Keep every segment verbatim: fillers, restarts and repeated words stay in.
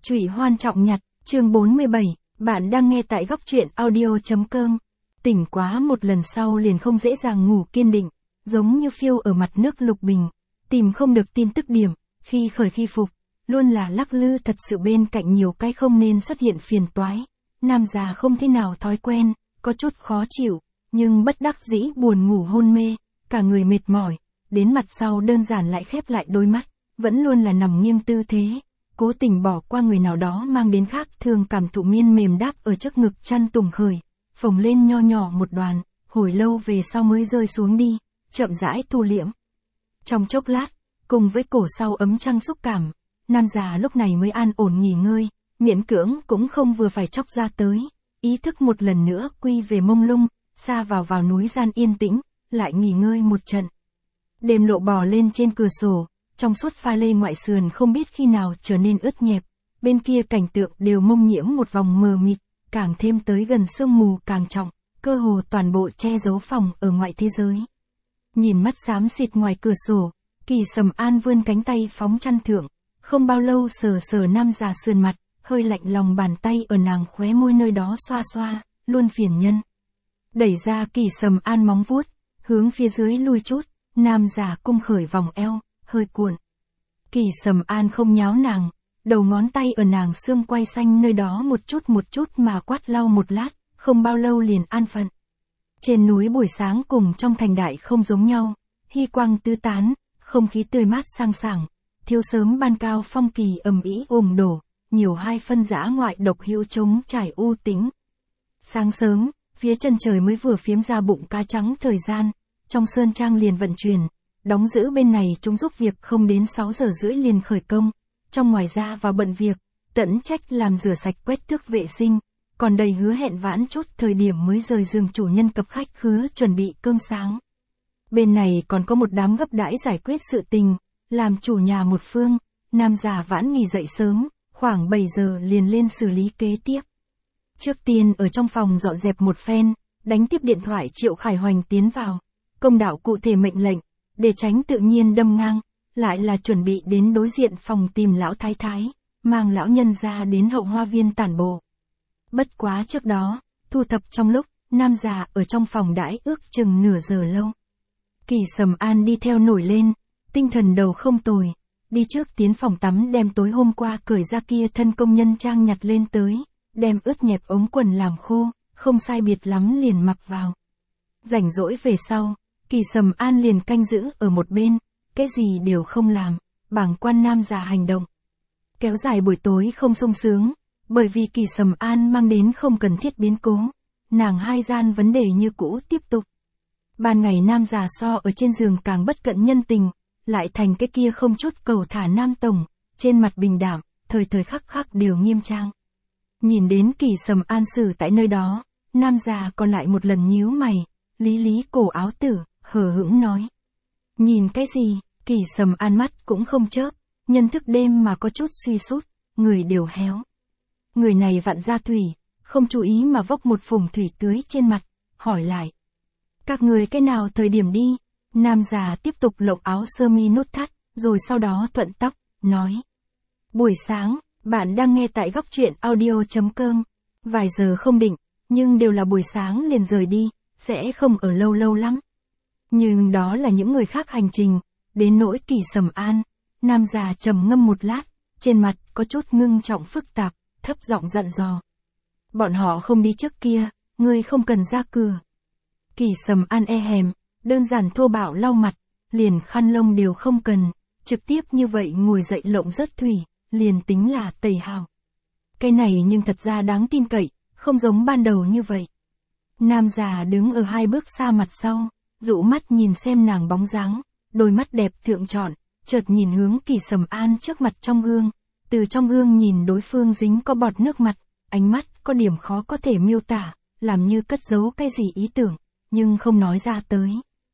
Trụy Hoan Trọng Nhặt, chương bốn mươi bảy, bạn đang nghe tại góc truyện audio.com. Tỉnh quá một lần sau liền không dễ dàng ngủ kiên định, giống như phiêu ở mặt nước lục bình, tìm không được tin tức điểm, khi khởi khi phục, luôn là lắc lư thật sự bên cạnh nhiều cái không nên xuất hiện phiền toái. Nam già không thế nào thói quen, có chút khó chịu, nhưng bất đắc dĩ buồn ngủ hôn mê, cả người mệt mỏi, đến mặt sau đơn giản lại khép lại đôi mắt, vẫn luôn là nằm nghiêng tư thế, cố tình bỏ qua người nào đó mang đến khác thường cảm thụ miên mềm đáp ở trước ngực chăn tùng khởi, phồng lên nho nhỏ một đoàn, hồi lâu về sau mới rơi xuống đi, chậm rãi thu liễm. Trong chốc lát, cùng với cổ sau ấm trăng xúc cảm, nam già lúc này mới an ổn nghỉ ngơi, miễn cưỡng cũng không vừa phải chóc ra tới, ý thức một lần nữa quy về mông lung, xa vào vào núi gian yên tĩnh, lại nghỉ ngơi một trận. Đêm lộ bò lên trên cửa sổ, trong suốt pha lê ngoại sườn không biết khi nào trở nên ướt nhẹp, bên kia cảnh tượng đều mông nhiễm một vòng mờ mịt, càng thêm tới gần sương mù càng trọng, cơ hồ toàn bộ che giấu phòng ở ngoại thế giới. Nhìn mắt xám xịt ngoài cửa sổ, Kỳ Sầm An vươn cánh tay phóng chăn thượng, không bao lâu sờ sờ nam già sườn mặt, hơi lạnh lòng bàn tay ở nàng khóe môi nơi đó xoa xoa, luôn phiền nhân. Đẩy ra Kỳ Sầm An móng vuốt, hướng phía dưới lui chút, nam già cung khởi vòng eo, hơi cuộn. Kỳ Sầm An không nháo nàng, đầu ngón tay ở nàng xương quai xanh nơi đó một chút một chút mà quát lau một lát, không bao lâu liền an phận. Trên núi buổi sáng cùng trong thành đại không giống nhau, hy quang tứ tán, không khí tươi mát sang sảng, thiếu sớm ban cao phong kỳ ầm ĩ ùm đổ, nhiều hai phân dã ngoại độc hữu trống trải u tĩnh. Sáng sớm, phía chân trời mới vừa phiếm ra bụng cá trắng thời gian, trong sơn trang liền vận chuyển, đóng giữ bên này chúng giúp việc không đến sáu giờ rưỡi liền khởi công, trong ngoài ra vào bận việc, tận trách làm rửa sạch quét tước vệ sinh, còn đầy hứa hẹn vãn chút thời điểm mới rời giường chủ nhân cập khách khứa chuẩn bị cơm sáng. Bên này còn có một đám gấp đãi giải quyết sự tình, làm chủ nhà một phương, nam già vãn nghỉ dậy sớm, khoảng bảy giờ liền lên xử lý kế tiếp. Trước tiên ở trong phòng dọn dẹp một phen, đánh tiếp điện thoại Triệu Khải Hoành tiến vào, công đạo cụ thể mệnh lệnh, để tránh tự nhiên đâm ngang, lại là chuẩn bị đến đối diện phòng tìm lão thái thái, mang lão nhân ra đến hậu hoa viên tản bộ. Bất quá trước đó, thu thập trong lúc, nam già ở trong phòng đãi ước chừng nửa giờ lâu. Kỳ Sầm An đi theo nổi lên, tinh thần đầu không tồi, đi trước tiến phòng tắm đem tối hôm qua cởi ra kia thân công nhân trang nhặt lên tới, đem ướt nhẹp ống quần làm khô, không sai biệt lắm liền mặc vào. Rảnh rỗi về sau, Kỳ Sầm An liền canh giữ ở một bên, cái gì đều không làm, bảng quan nam già hành động. Kéo dài buổi tối không sung sướng, bởi vì Kỳ Sầm An mang đến không cần thiết biến cố, nàng hai gian vấn đề như cũ tiếp tục. Ban ngày nam già so ở trên giường càng bất cận nhân tình, lại thành cái kia không chút cầu thả nam tổng, trên mặt bình đảm, thời thời khắc khắc đều nghiêm trang. Nhìn đến Kỳ Sầm An xử tại nơi đó, nam già còn lại một lần nhíu mày, lý lý cổ áo tử, hờ hững nói. Nhìn cái gì, Kỳ Sầm An mắt cũng không chớp, nhân thức đêm mà có chút suy sút, người đều héo. Người này vặn ra thủy, không chú ý mà vốc một phùng thủy tưới trên mặt, hỏi lại. Các người cái nào thời điểm đi? Nam già tiếp tục lộng áo sơ mi nút thắt, rồi sau đó thuận tóc, nói. Buổi sáng, bạn đang nghe tại góc truyện audio.com, vài giờ không định, nhưng đều là buổi sáng liền rời đi, sẽ không ở lâu lâu lắm. Nhưng đó là những người khác hành trình, đến nỗi Kỳ Sầm An, nam già trầm ngâm một lát, trên mặt có chút ngưng trọng phức tạp, thấp giọng dặn dò. Bọn họ không đi trước kia, ngươi không cần ra cửa. Kỳ Sầm An e hèm, đơn giản thô bạo lau mặt, liền khăn lông đều không cần, trực tiếp như vậy ngồi dậy lộng rớt thủy, liền tính là tẩy hào. Cái này nhưng thật ra đáng tin cậy, không giống ban đầu như vậy. Nam già đứng ở hai bước xa mặt sau, dụ mắt nhìn xem nàng bóng dáng, đôi mắt đẹp thượng trọn, chợt nhìn hướng Kỳ Sầm An trước mặt trong gương, từ trong gương nhìn đối phương dính có bọt nước mặt, ánh mắt có điểm khó có thể miêu tả, làm như cất giấu cái gì ý tưởng, nhưng không nói ra tới.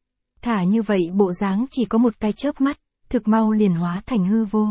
Thả như vậy bộ dáng chỉ có một cái chớp mắt, thực mau liền hóa thành hư vô.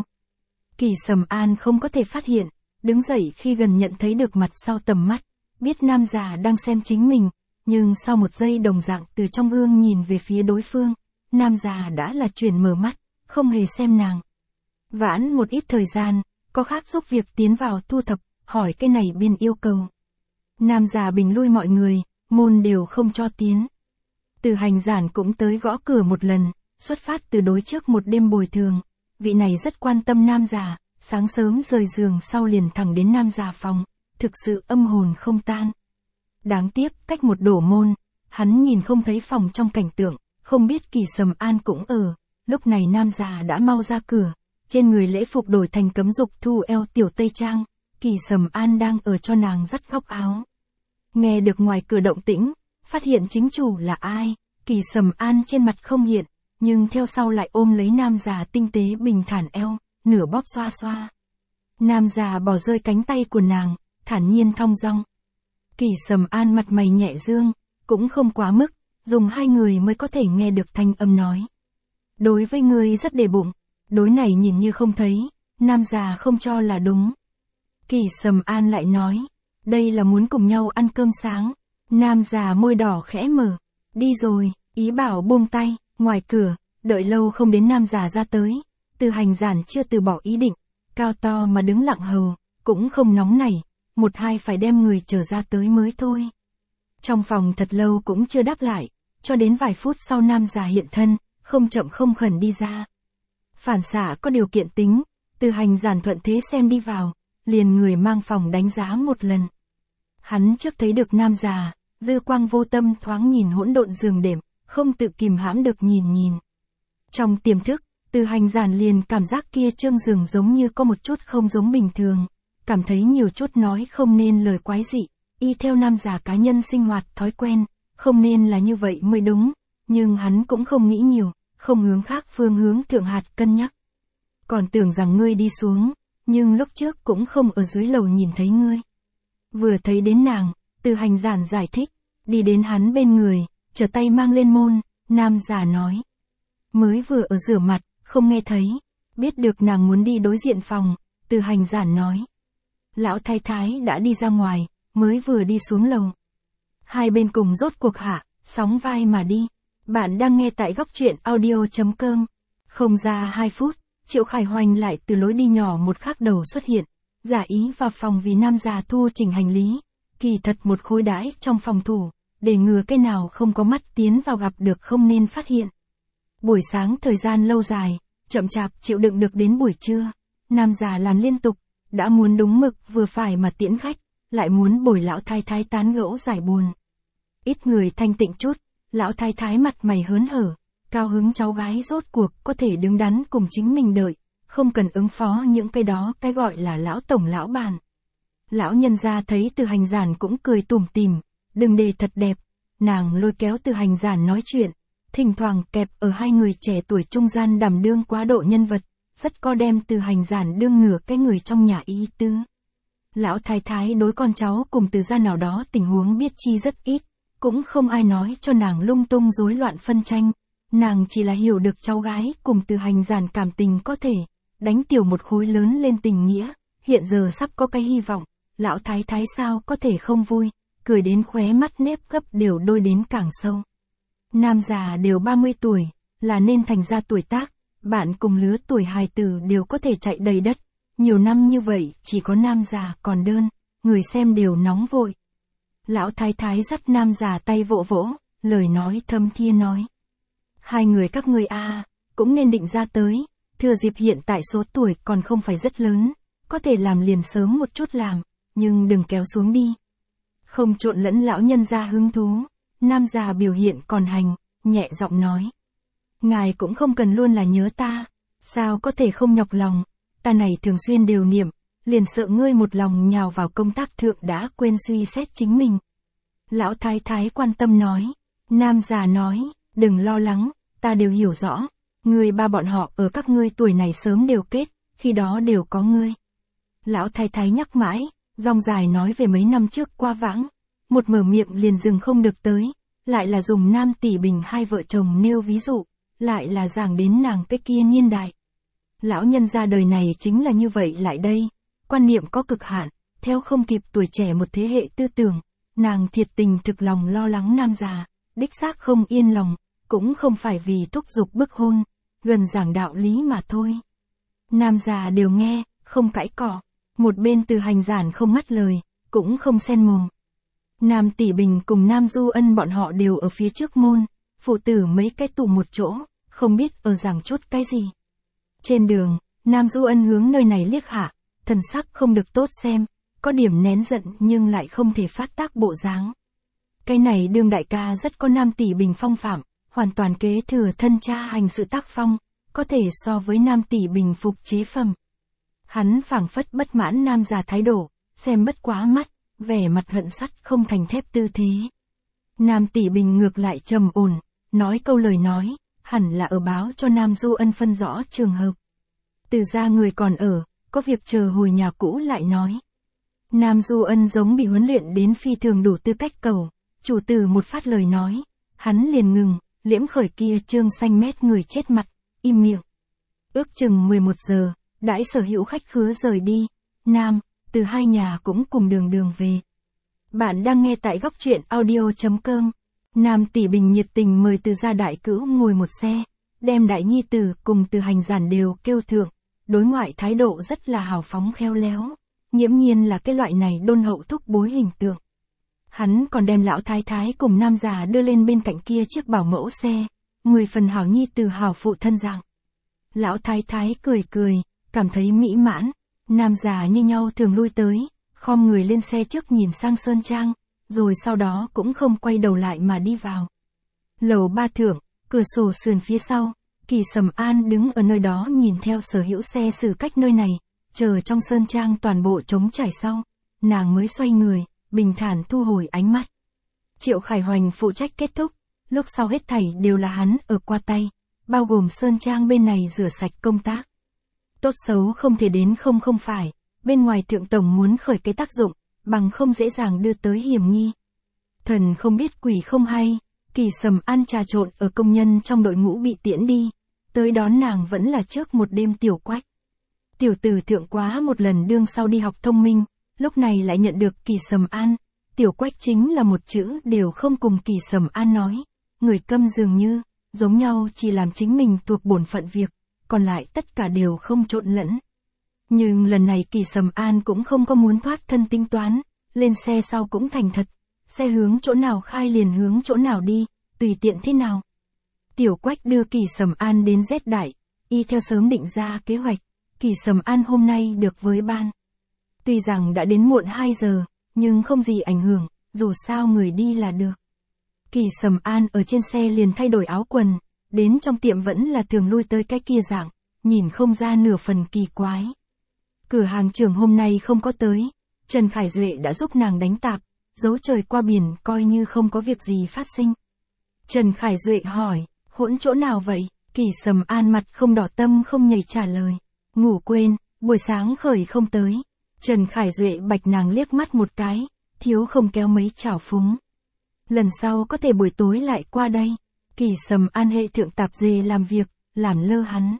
Kỳ Sầm An không có thể phát hiện, đứng dậy khi gần nhận thấy được mặt sau tầm mắt, biết nam già đang xem chính mình, nhưng sau một giây đồng dạng từ trong gương nhìn về phía đối phương, nam già đã là chuyển mở mắt, không hề xem nàng. Vãn một ít thời gian, có khác giúp việc tiến vào thu thập, hỏi cái này biên yêu cầu. Nam già bình lui mọi người, môn đều không cho tiến. Từ Hành Giản cũng tới gõ cửa một lần, xuất phát từ đối trước một đêm bồi thường, vị này rất quan tâm nam già, sáng sớm rời giường sau liền thẳng đến nam già phòng, thực sự âm hồn không tan. Đáng tiếc, cách một đổ môn, hắn nhìn không thấy phòng trong cảnh tượng, không biết Kỳ Sầm An cũng ở, lúc này nam già đã mau ra cửa, trên người lễ phục đổi thành cấm dục thu eo tiểu tây trang, Kỳ Sầm An đang ở cho nàng dắt góc áo. Nghe được ngoài cửa động tĩnh, phát hiện chính chủ là ai, Kỳ Sầm An trên mặt không hiện, nhưng theo sau lại ôm lấy nam già tinh tế bình thản eo, nửa bóp xoa xoa. Nam già bỏ rơi cánh tay của nàng, thản nhiên thong dong. Kỳ Sầm An mặt mày nhẹ dương, cũng không quá mức, dùng hai người mới có thể nghe được thanh âm nói. Đối với ngươi rất để bụng, đối này nhìn như không thấy, nam già không cho là đúng. Kỳ Sầm An lại nói, đây là muốn cùng nhau ăn cơm sáng. Nam già môi đỏ khẽ mở, đi rồi, ý bảo buông tay, ngoài cửa, đợi lâu không đến nam già ra tới. Từ Hành Giản chưa từ bỏ ý định, cao to mà đứng lặng hầu, cũng không nóng nảy, một hai phải đem người trở ra tới mới thôi. Trong phòng thật lâu cũng chưa đáp lại, cho đến vài phút sau nam già hiện thân, không chậm không khẩn đi ra. Phản xạ có điều kiện tính, Từ Hành Giản thuận thế xem đi vào, liền người mang phòng đánh giá một lần. Hắn trước thấy được nam già, dư quang vô tâm thoáng nhìn hỗn độn giường đệm, không tự kìm hãm được nhìn nhìn. Trong tiềm thức, Từ Hành Giản liền cảm giác kia trương giường giống như có một chút không giống bình thường, cảm thấy nhiều chút nói không nên lời quái dị, y theo nam già cá nhân sinh hoạt thói quen, không nên là như vậy mới đúng, nhưng hắn cũng không nghĩ nhiều, không hướng khác phương hướng thượng hạt cân nhắc. Còn tưởng rằng ngươi đi xuống, nhưng lúc trước cũng không ở dưới lầu nhìn thấy ngươi. Vừa thấy đến nàng, Từ Hành Giản giải thích, đi đến hắn bên người, trở tay mang lên môn, nam già nói. Mới vừa ở rửa mặt, không nghe thấy, biết được nàng muốn đi đối diện phòng, Từ Hành Giản nói. Lão thái thái đã đi ra ngoài, mới vừa đi xuống lầu. Hai bên cùng rốt cuộc hạ, sóng vai mà đi. Bạn đang nghe tại góc truyện audio chấm com. Không ra hai phút, Triệu Khải Hoành lại từ lối đi nhỏ một khắc đầu xuất hiện, giả ý vào phòng vì nam già thu chỉnh hành lý, kỳ thật một khối đãi trong phòng thủ, để ngừa cái nào không có mắt tiến vào gặp được không nên phát hiện. Buổi sáng thời gian lâu dài, chậm chạp chịu đựng được đến buổi trưa, nam già làm liên tục, đã muốn đúng mực vừa phải mà tiễn khách, lại muốn bồi lão thái thái tán gẫu giải buồn. Ít người thanh tịnh chút, lão thái thái mặt mày hớn hở, cao hứng cháu gái rốt cuộc có thể đứng đắn cùng chính mình đợi, không cần ứng phó những cái đó cái gọi là lão tổng lão bàn. Lão nhân gia thấy Từ Hành Giản cũng cười tủm tỉm, đừng đề thật đẹp, nàng lôi kéo Từ Hành Giản nói chuyện, thỉnh thoảng kẹp ở hai người trẻ tuổi trung gian đảm đương quá độ nhân vật, rất có đem Từ Hành Giản đương nửa cái người trong nhà ý tứ. Lão thái thái đối con cháu cùng từ gia nào đó tình huống biết chi rất ít, cũng không ai nói cho nàng lung tung rối loạn phân tranh, nàng chỉ là hiểu được cháu gái cùng Từ Hành Giản cảm tình có thể đánh tiểu một khối lớn lên tình nghĩa, hiện giờ sắp có cái hy vọng, lão thái thái sao có thể không vui, cười đến khóe mắt nếp gấp đều đôi đến càng sâu. Nam già đều ba mươi tuổi, là nên thành ra tuổi tác, bạn cùng lứa tuổi hài tử đều có thể chạy đầy đất, nhiều năm như vậy chỉ có nam già còn đơn, người xem đều nóng vội. Lão thái thái dắt nam già tay vỗ vỗ, lời nói thâm thiê nói. Hai người các ngươi a cũng nên định ra tới, thừa dịp hiện tại số tuổi còn không phải rất lớn, có thể làm liền sớm một chút làm, nhưng đừng kéo xuống đi. Không trộn lẫn lão nhân gia hứng thú, nam già biểu hiện còn hành, nhẹ giọng nói. Ngài cũng không cần luôn là nhớ ta, sao có thể không nhọc lòng, ta này thường xuyên đều niệm, liền sợ ngươi một lòng nhào vào công tác thượng đã quên suy xét chính mình. Lão thái thái quan tâm nói, nam già nói, đừng lo lắng, ta đều hiểu rõ, người ba bọn họ ở các ngươi tuổi này sớm đều kết, khi đó đều có ngươi. Lão thái thái nhắc mãi, dòng dài nói về mấy năm trước qua vãng, một mở miệng liền dừng không được tới, lại là dùng Nam Tỷ Bình hai vợ chồng nêu ví dụ, lại là giảng đến nàng cái kia niên đại. Lão nhân gia đời này chính là như vậy lại đây, quan niệm có cực hạn, theo không kịp tuổi trẻ một thế hệ tư tưởng, nàng thiệt tình thực lòng lo lắng nam già, đích xác không yên lòng, cũng không phải vì thúc giục bức hôn, gần giảng đạo lý mà thôi. Nam già đều nghe, không cãi cọ. Một bên Từ Hành Giản không ngắt lời, cũng không xen mồm. Nam Tỷ Bình cùng Nam Du Ân bọn họ đều ở phía trước môn, phụ tử mấy cái tụ một chỗ, không biết ở giảng chút cái gì. Trên đường, Nam Du Ân hướng nơi này liếc hạ, thần sắc không được tốt xem, có điểm nén giận nhưng lại không thể phát tác bộ dáng. Cái này đương đại ca rất có Nam Tỷ Bình phong phạm, hoàn toàn kế thừa thân cha hành sự tác phong, có thể so với Nam Tỷ Bình phục chế phẩm. Hắn phảng phất bất mãn nam già thái độ, xem bất quá mắt, vẻ mặt hận sắt không thành thép tư thế. Nam Tỷ Bình ngược lại trầm ổn, nói câu lời nói, hẳn là ở báo cho Nam Du Ân phân rõ trường hợp. Từ ra người còn ở, có việc chờ hồi nhà cũ lại nói. Nam Du Ân giống bị huấn luyện đến phi thường đủ tư cách cầu, chủ tử một phát lời nói, hắn liền ngừng, liễm khởi kia trương xanh mét người chết mặt, im miệng. Ước chừng mười một giờ, đãi sở hữu khách khứa rời đi, Nam, Từ hai nhà cũng cùng đường đường về. Bạn đang nghe tại góc truyện audio chấm com. Nam Tỷ Bình nhiệt tình mời Từ gia đại cữu ngồi một xe, đem đại nhi tử cùng Từ Hành Giản đều kêu thượng, đối ngoại thái độ rất là hào phóng khéo léo, nghiễm nhiên là cái loại này đôn hậu thúc bối hình tượng. Hắn còn đem lão thái thái cùng nam già đưa lên bên cạnh kia chiếc bảo mẫu xe, mười phần hảo nhi từ hảo phụ thân dạng. Lão thái thái cười cười, cảm thấy mỹ mãn, nam già như nhau thường lui tới, khom người lên xe trước nhìn sang sơn trang, rồi sau đó cũng không quay đầu lại mà đi vào. Lầu ba thượng, cửa sổ sườn phía sau, Kỳ Sầm An đứng ở nơi đó nhìn theo sở hữu xe xử cách nơi này, chờ trong sơn trang toàn bộ trống trải sau, nàng mới xoay người, bình thản thu hồi ánh mắt. Triệu Khải Hoành phụ trách kết thúc, lúc sau hết thảy đều là hắn ở qua tay, bao gồm sơn trang bên này rửa sạch công tác. Tốt xấu không thể đến không không phải, bên ngoài thượng tổng muốn khởi cái tác dụng, bằng không dễ dàng đưa tới hiểm nghi. Thần không biết quỷ không hay, Kỳ Sầm An trà trộn ở công nhân trong đội ngũ bị tiễn đi, tới đón nàng vẫn là trước một đêm Tiểu Quách. Tiểu tử thượng quá một lần đương sau đi học thông minh, lúc này lại nhận được Kỳ Sầm An, Tiểu Quách chính là một chữ đều không cùng Kỳ Sầm An nói, người câm dường như, giống nhau chỉ làm chính mình thuộc bổn phận việc, còn lại tất cả đều không trộn lẫn. Nhưng lần này Kỳ Sầm An cũng không có muốn thoát thân tính toán, lên xe sau cũng thành thật, xe hướng chỗ nào khai liền hướng chỗ nào đi, tùy tiện thế nào. Tiểu Quách đưa Kỳ Sầm An đến Z Đại, y theo sớm định ra kế hoạch, Kỳ Sầm An hôm nay được với ban. Tuy rằng đã đến muộn hai giờ, nhưng không gì ảnh hưởng, dù sao người đi là được. Kỳ Sầm An ở trên xe liền thay đổi áo quần, đến trong tiệm vẫn là thường lui tới cái kia dạng, nhìn không ra nửa phần kỳ quái. Cửa hàng trưởng hôm nay không có tới, Trần Khải Duệ đã giúp nàng đánh tạp, giấu trời qua biển coi như không có việc gì phát sinh. Trần Khải Duệ hỏi, hỗn chỗ nào vậy? Kỳ Sầm An mặt không đỏ tâm không nhảy trả lời, ngủ quên, buổi sáng khởi không tới. Trần Khải Duệ bạch nàng liếc mắt một cái, thiếu không kéo mấy chảo phúng. Lần sau có thể buổi tối lại qua đây. Kỳ Sầm An hệ thượng tạp dề làm việc, làm lơ hắn.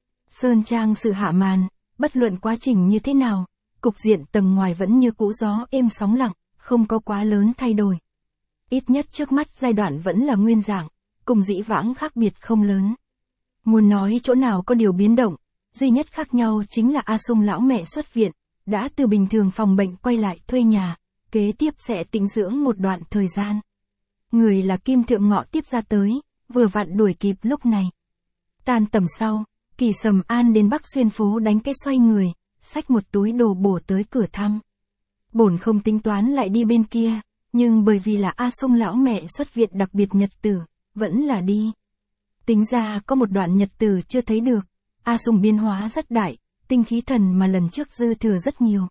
Sơn trang sự hạ màn, bất luận quá trình như thế nào, cục diện tầng ngoài vẫn như cũ gió êm sóng lặng, không có quá lớn thay đổi. Ít nhất trước mắt giai đoạn vẫn là nguyên dạng, cùng dĩ vãng khác biệt không lớn. Muốn nói chỗ nào có điều biến động, duy nhất khác nhau chính là A Sung lão mẹ xuất viện, đã từ bình thường phòng bệnh quay lại thuê nhà, kế tiếp sẽ tĩnh dưỡng một đoạn thời gian. Người là Kim Thượng Ngọ tiếp ra tới, vừa vặn đuổi kịp lúc này. Tan tầm sau, Kỳ Sầm An đến Bắc Xuyên phố đánh cái xoay người, xách một túi đồ bổ tới cửa thăm. Bổn không tính toán lại đi bên kia, nhưng bởi vì là A Sung lão mẹ xuất viện đặc biệt nhật tử, vẫn là đi. Tính ra có một đoạn nhật tử chưa thấy được, A Sung biến hóa rất đại, tinh khí thần mà lần trước dư thừa rất nhiều.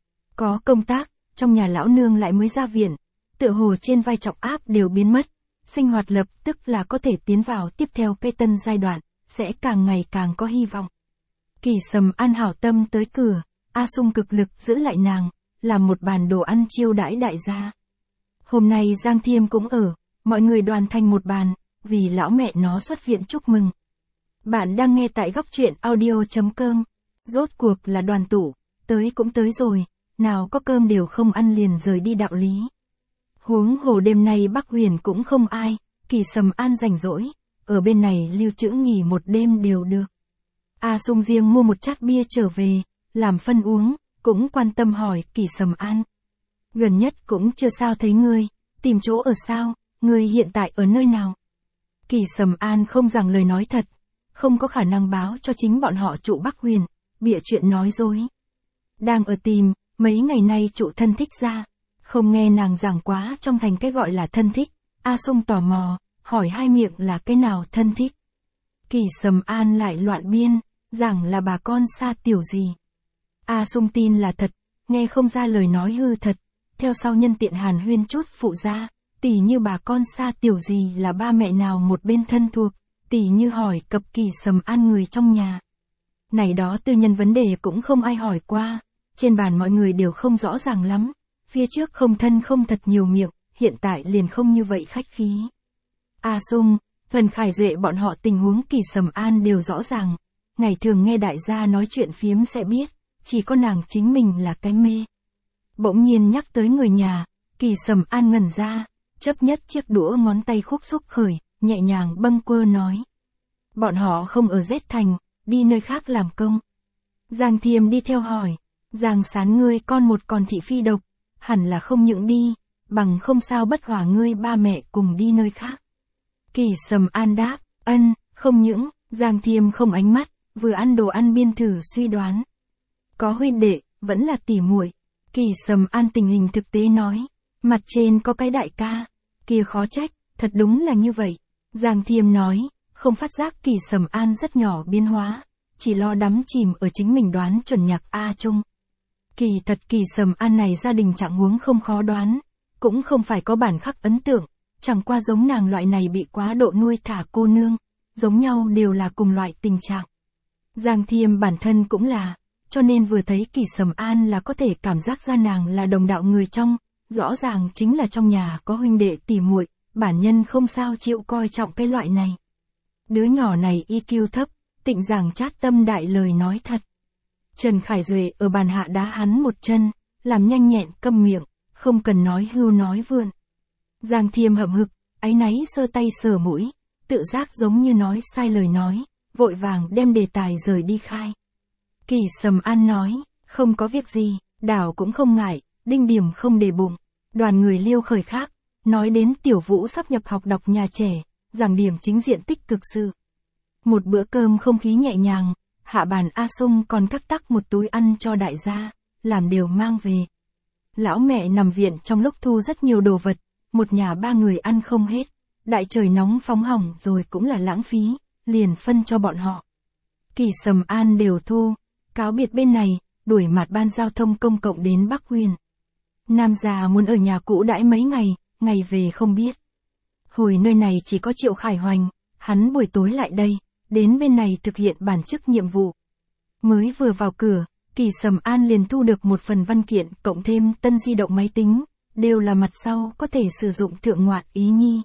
Có công tác, trong nhà lão nương lại mới ra viện, tựa hồ trên vai trọng áp đều biến mất, sinh hoạt lập tức là có thể tiến vào tiếp theo cây tân giai đoạn, sẽ càng ngày càng có hy vọng. Kỳ Sầm An hảo tâm tới cửa, A Sung cực lực giữ lại nàng, làm một bàn đồ ăn chiêu đãi đại gia. Hôm nay Giang Thiêm cũng ở, mọi người đoàn thành một bàn, vì lão mẹ nó xuất viện chúc mừng. Bạn đang nghe tại góc truyện audio chấm com. Rốt cuộc là đoàn tụ, tới cũng tới rồi, nào có cơm đều không ăn liền rời đi đạo lý. Huống hồ đêm nay Bắc Huyền cũng không ai, Kỳ Sầm An rảnh rỗi, ở bên này lưu trữ nghỉ một đêm đều được. A Sung riêng mua một chát bia trở về, làm phân uống, cũng quan tâm hỏi Kỳ Sầm An. Gần nhất cũng chưa sao thấy ngươi, tìm chỗ ở sao, ngươi hiện tại ở nơi nào? Kỳ Sầm An không rằng lời nói thật, không có khả năng báo cho chính bọn họ trụ Bắc Huyền, bịa chuyện nói dối. Đang ở tìm, mấy ngày nay trụ thân thích ra, không nghe nàng giảng quá trong thành cái gọi là thân thích. A Sung tò mò, hỏi hai miệng là cái nào thân thích. Kỳ Sầm An lại loạn biên, rằng là bà con xa tiểu gì. A Sung tin là thật, nghe không ra lời nói hư thật, theo sau nhân tiện hàn huyên chút phụ ra, tỉ như bà con xa tiểu gì là ba mẹ nào một bên thân thuộc, tỉ như hỏi cập Kỳ Sầm An người trong nhà. Này đó tư nhân vấn đề cũng không ai hỏi qua, trên bàn mọi người đều không rõ ràng lắm, phía trước không thân không thật nhiều miệng, hiện tại liền không như vậy khách khí. A Sung, Phần Khải Duệ bọn họ tình huống Kỳ Sầm An đều rõ ràng, ngày thường nghe đại gia nói chuyện phiếm sẽ biết, chỉ có nàng chính mình là cái mê. Bỗng nhiên nhắc tới người nhà, Kỳ Sầm An ngẩn ra, chấp nhất chiếc đũa ngón tay khúc xúc khởi, nhẹ nhàng bâng quơ nói. Bọn họ không ở Z thành, đi nơi khác làm công. Giang Thiêm đi theo hỏi, Giang Sán ngươi con một con thị phi độc, hẳn là không những đi, bằng không sao bất hòa ngươi ba mẹ cùng đi nơi khác. Kỳ Sầm An đáp, ân, không những, Giang Thiêm không ánh mắt, vừa ăn đồ ăn biên thử suy đoán. Có huynh đệ, vẫn là tỉ muội. Kỳ Sầm An tình hình thực tế nói, mặt trên có cái đại ca, kia khó trách, thật đúng là như vậy. Giang Thiêm nói, không phát giác Kỳ Sầm An rất nhỏ biến hóa, chỉ lo đắm chìm ở chính mình đoán chuẩn nhạc A Trung. Kỳ thật Kỳ Sầm An này gia đình trạng huống không khó đoán, cũng không phải có bản khắc ấn tượng, chẳng qua giống nàng loại này bị quá độ nuôi thả cô nương, giống nhau đều là cùng loại tình trạng. Giang Thiêm bản thân cũng là, cho nên vừa thấy Kỳ Sầm An là có thể cảm giác ra nàng là đồng đạo người trong, rõ ràng chính là trong nhà có huynh đệ tỉ muội, bản nhân không sao chịu coi trọng cái loại này. Đứa nhỏ này i kiu thấp, tịnh giảng chát tâm đại lời nói thật. Trần Khải Duệ ở bàn hạ đá hắn một chân, làm nhanh nhẹn câm miệng, không cần nói hưu nói vượn. Giang Thiêm hậm hực, áy náy sơ tay sờ mũi, tự giác giống như nói sai lời nói, vội vàng đem đề tài rời đi khai. Kỳ Sầm An nói, không có việc gì, đảo cũng không ngại, đinh điểm không để bụng. Đoàn người liêu khởi khác, nói đến Tiểu Vũ sắp nhập học đọc nhà trẻ, giảng điểm chính diện tích cực sự. Một bữa cơm không khí nhẹ nhàng, hạ bàn A Sung còn cắt tắc một túi ăn cho đại gia, làm đều mang về. Lão mẹ nằm viện trong lúc thu rất nhiều đồ vật, một nhà ba người ăn không hết, đại trời nóng phóng hỏng rồi cũng là lãng phí, liền phân cho bọn họ. Kỳ Sầm An đều thu, cáo biệt bên này, đuổi mặt ban giao thông công cộng đến Bắc Huyền. Nam già muốn ở nhà cũ đãi mấy ngày, ngày về không biết. Hồi nơi này chỉ có Triệu Khải Hoành, hắn buổi tối lại đây, đến bên này thực hiện bản chức nhiệm vụ. Mới vừa vào cửa, Kỳ Sầm An liền thu được một phần văn kiện cộng thêm tân di động máy tính, đều là mặt sau có thể sử dụng thượng ngoạn ý nhi.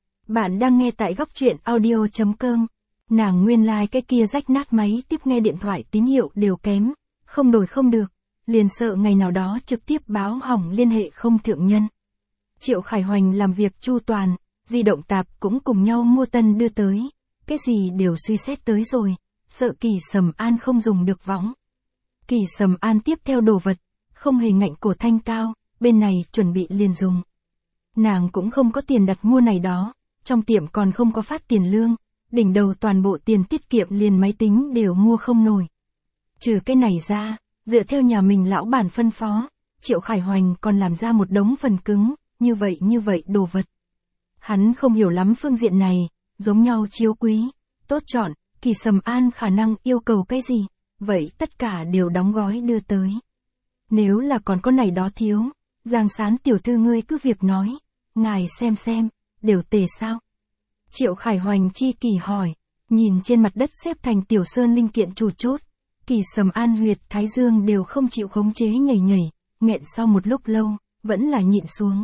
Bạn đang nghe tại góc truyện audio chấm com. Nàng nguyên lai like cái kia rách nát máy tiếp nghe điện thoại tín hiệu đều kém, không đổi không được, liền sợ ngày nào đó trực tiếp báo hỏng liên hệ không thượng nhân. Triệu Khải Hoành làm việc chu toàn, di động tạp cũng cùng nhau mua tân đưa tới, cái gì đều suy xét tới rồi, sợ Kỳ Sầm An không dùng được võng. Kỳ Sầm An tiếp theo đồ vật, không hề ngạnh cổ thanh cao, bên này chuẩn bị liền dùng. Nàng cũng không có tiền đặt mua này đó, trong tiệm còn không có phát tiền lương, đỉnh đầu toàn bộ tiền tiết kiệm liền máy tính đều mua không nổi. Trừ cái này ra, dựa theo nhà mình lão bản phân phó, Triệu Khải Hoành còn làm ra một đống phần cứng, như vậy như vậy đồ vật. Hắn không hiểu lắm phương diện này, giống nhau chiếu quý, tốt chọn, Kỳ Sầm An khả năng yêu cầu cái gì, vậy tất cả đều đóng gói đưa tới. Nếu là còn có này đó thiếu, Giang Sán tiểu thư ngươi cứ việc nói, ngài xem xem, đều tề sao? Triệu Khải Hoành chi kỳ hỏi, nhìn trên mặt đất xếp thành tiểu sơn linh kiện chủ chốt, Kỳ Sầm An huyệt thái dương đều không chịu khống chế nhảy nhảy, nghẹn sau một lúc lâu, vẫn là nhịn xuống.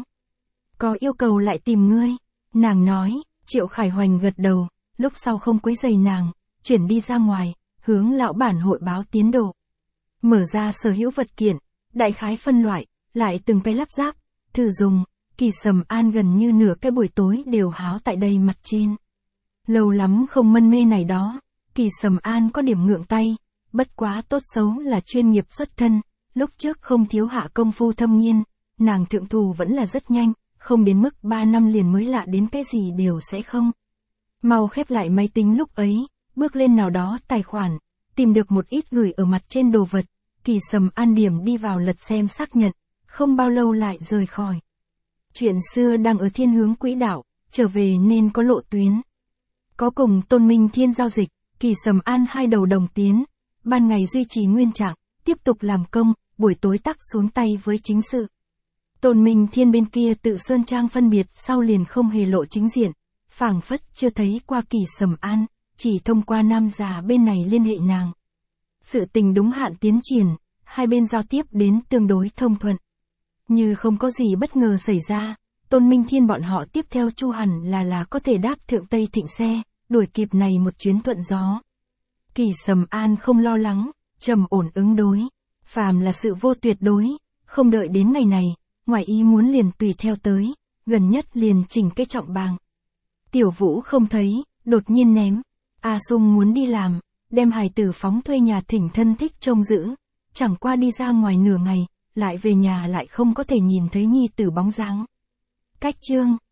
Có yêu cầu lại tìm ngươi, nàng nói. Triệu Khải Hoành gật đầu, lúc sau không quấy rầy nàng, chuyển đi ra ngoài, hướng lão bản hội báo tiến độ. Mở ra sở hữu vật kiện, đại khái phân loại, lại từng cái lắp ráp, thử dùng, Kỳ Sầm An gần như nửa cái buổi tối đều háo tại đây mặt trên. Lâu lắm không mân mê này đó, Kỳ Sầm An có điểm ngượng tay, bất quá tốt xấu là chuyên nghiệp xuất thân, lúc trước không thiếu hạ công phu thâm nghiên, nàng thượng thủ vẫn là rất nhanh, không đến mức ba năm liền mới lạ đến cái gì đều sẽ không. Mau khép lại máy tính lúc ấy, bước lên nào đó tài khoản, tìm được một ít gửi ở mặt trên đồ vật, Kỳ Sầm An điểm đi vào lật xem xác nhận, không bao lâu lại rời khỏi. Chuyện xưa đang ở thiên hướng quỹ đạo, trở về nên có lộ tuyến. Có cùng Tôn Minh Thiên giao dịch, Kỳ Sầm An hai đầu đồng tiến, ban ngày duy trì nguyên trạng, tiếp tục làm công, buổi tối tắc xuống tay với chính sự. Tôn Minh Thiên bên kia tự sơn trang phân biệt sau liền không hề lộ chính diện, phảng phất chưa thấy qua Kỳ Sầm An, chỉ thông qua nam già bên này liên hệ nàng. Sự tình đúng hạn tiến triển, hai bên giao tiếp đến tương đối thông thuận. Như không có gì bất ngờ xảy ra, Tôn Minh Thiên bọn họ tiếp theo chu hẳn là là có thể đáp Thượng Tây Thịnh xe, đuổi kịp này một chuyến thuận gió. Kỳ Sầm An không lo lắng, trầm ổn ứng đối, phàm là sự vô tuyệt đối, không đợi đến ngày này, ngoài ý muốn liền tùy theo tới, gần nhất liền chỉnh cái trọng bàng. Tiểu Vũ không thấy, đột nhiên ném, A Sung muốn đi làm, đem hài tử phóng thuê nhà thỉnh thân thích trông giữ, chẳng qua đi ra ngoài nửa ngày, lại về nhà lại không có thể nhìn thấy nhi tử bóng dáng. Cách chương